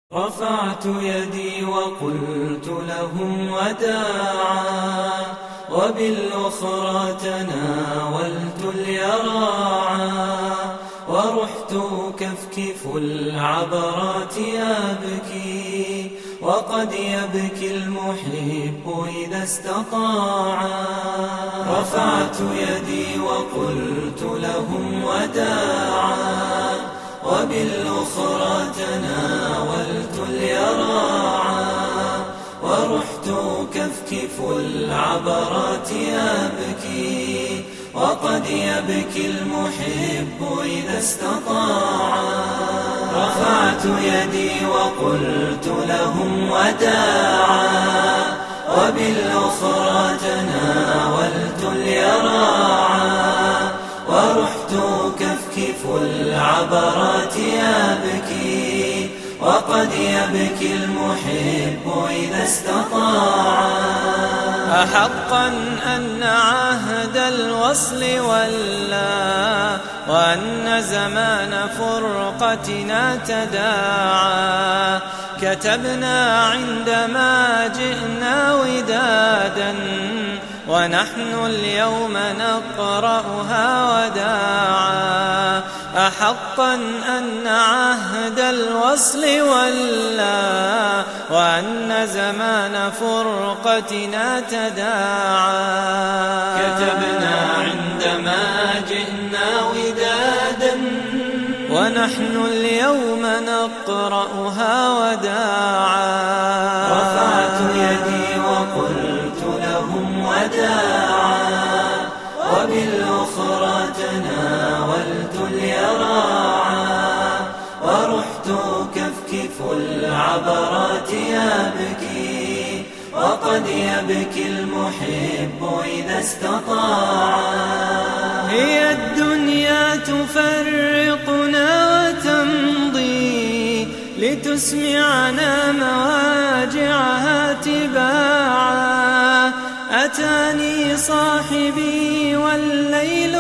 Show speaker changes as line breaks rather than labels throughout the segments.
رفعت يدي وقلت لهم وداعا، وبالأخرى تناولت اليراعا، ورحت كفكف العبرات أبكي، وقد يبكي المحب إذا استطاعا. رفعت يدي وقلت لهم وداعا، وبالأخرى تناولت اليراعا، ورحت كفكف العبرات أبكي، وقد يبكي المحب إذا استطاعا. رفعت يدي وقلت لهم وداعا، وبالأخرى تناولت اليراعا، ورحت كفكف العبرات أبكي، وقد يبكي المحب إذا استطاعا.
أحقا أن عهد الوصل ولى، وأن زمان فرقتنا تداعى، كتبنا عندما جئنا ودادا، ونحن اليوم نقرأها وداعا. أحقا أن عهد الوصل ولى، وأن زمان فرقتنا تداعى،
كتبنا عندما جئنا ودادا،
ونحن اليوم نقرأها وداعا.
رفعت يدي وقلت لهم وداعا، وبالأخرى تناولت اليراعا، ورحت كفكف العبرات أبكي، وقد يبكي المحب إذا استطاعا.
هي الدنيا تفرقنا وتمضي، لتسمعنا مواجعها تباعا. أتاني صاحبي والليل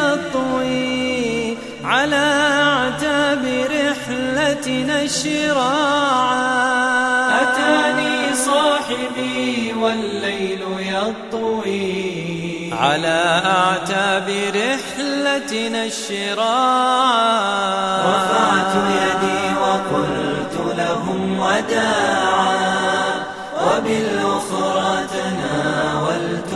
يطوي، على أعتاب رحلتنا الشراعا.
أتاني صاحبي والليل يطوي،
على أعتاب رحلتنا الشراعا.
رفعت يدي وقلت لهم وداعا، وبالأخرى تناولت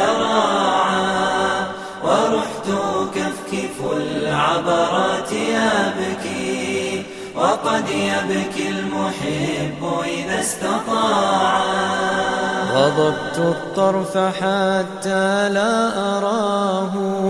اليراعا، ورحت كفكف العبرات أبكي، وقد يبكي المحب إذا استطاعا.
غضبت الطرف حتى لا أراه،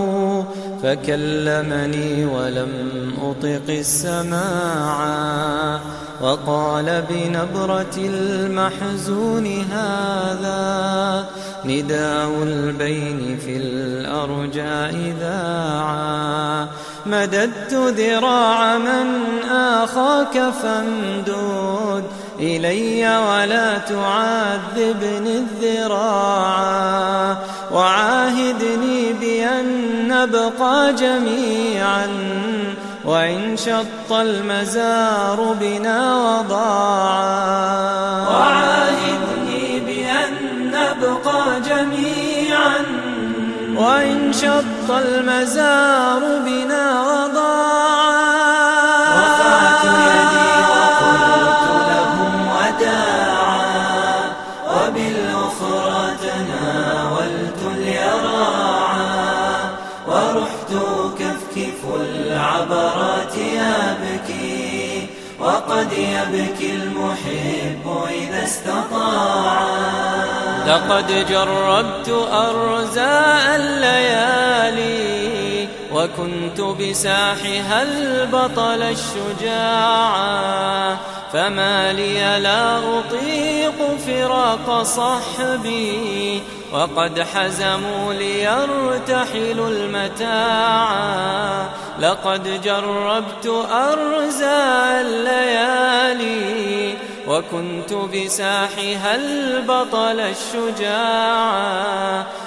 فكلمني ولم أطق السماعا، وقال بنبرة المحزون هذا نداء البين في الأرجاء ذاعا. مددت ذراع من آخاك فامدد إلي ولا تعذبني الذراعا، وعاهدني بأن نبقى جميعا، وإن شط المزار بنا وضاعا.
وعاهدني بأن نبقى جميعا،
وإن شط المزار بنا وضاعا.
رفعت يدي وقلت لهم وداعا، وبالأخرى تناولت اليراعا، ورحت كفكف العبرات أبكي، وقد يبكي المحب إذا استطاعا.
لقد جربت أرزاء الليالي، وكنت بساحها البطل الشجاعا، فما لي لا أطيق فراق صحبي، وقد حزموا ليرتحلوا المتاعا. لقد جربت أرزاء الليالي، وكنت بساحها البطل الشجاعا،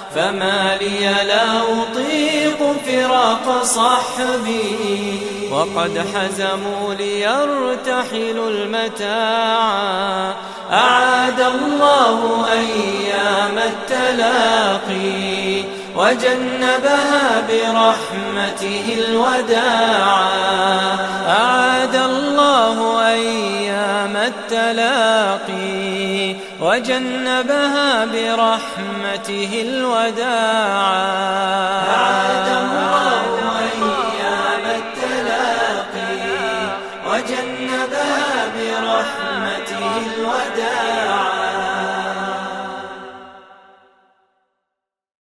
فما لي لا أطيق فراق صحبي وقد حزموا ليرتحلوا المتاعا. أعاد الله أيام التلاقي وجنبها برحمته الوداعا. أعاد الله أيام التلاقي وجنبها برحمته الوداعا.
أعاد الله